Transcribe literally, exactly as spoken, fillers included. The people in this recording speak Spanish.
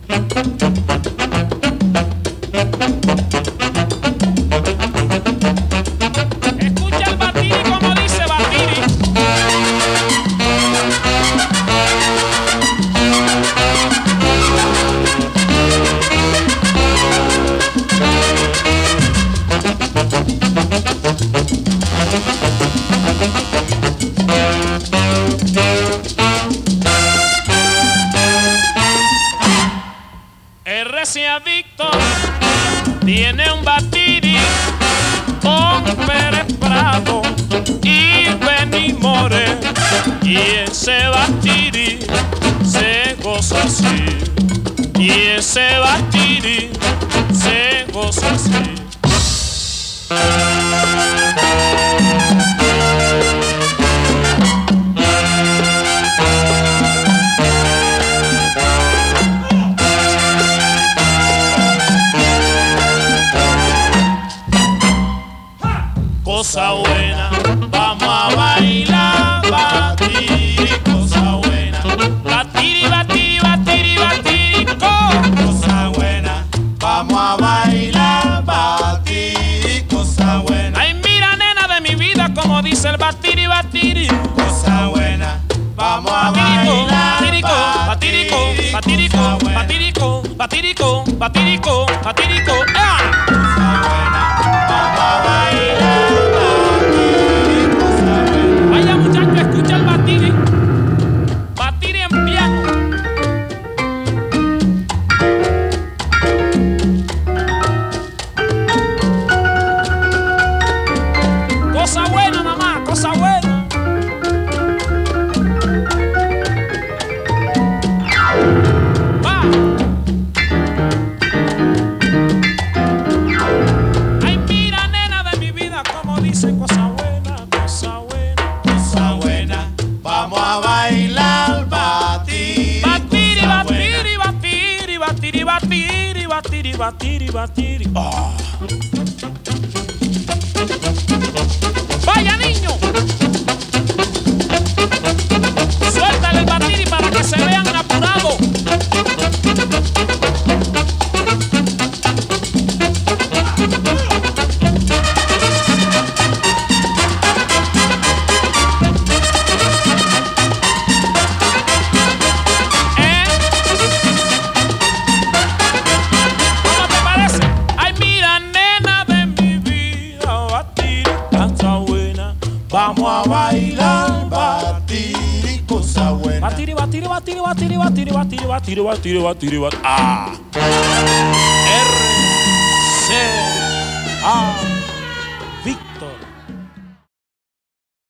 Escucha el Batiri como dice Batiri. R C Adicto tiene un Batiri con Pérez Prado y Benny More, y ese Batiri se goza así, y ese Batiri se goza así. Cosa buena, vamos a bailar, Batiri, cosa buena. Batiri, Batiri, Batiri, Batiri, cosa buena, vamos a bailar, Batiri, cosa buena. Ay, mira, nena de mi vida, como dice el Batiri, Batiri, cosa buena, vamos a bailar, Batirico, Batirico, Batirico, Batirico, Batirico, Batirico, Batirico, ¡ah! Cosa buena, vamos a bailar. Vaya muchacho, escucha el Batiri. Batiri en piano. Cosa buena nada más, cosa buena. Va. Ay, mira, nena de mi vida, como dice cosa buena, cosa buena. Cosa buena, vamos a bailar, Batiri. Batiri, Batiri, Batiri, Batiri, Batiri, Batiri, Batiri, Batiri. Oh. Vaya niño, suéltale el Batiri para que se vean apurados. Vamos a bailar, Batiri, cosa buena. Batiri, Batiri, Batiri, Batiri, Batiri, Batiri, Batiri, Batiri, Batiri, Batiri. Ah. R C A Víctor.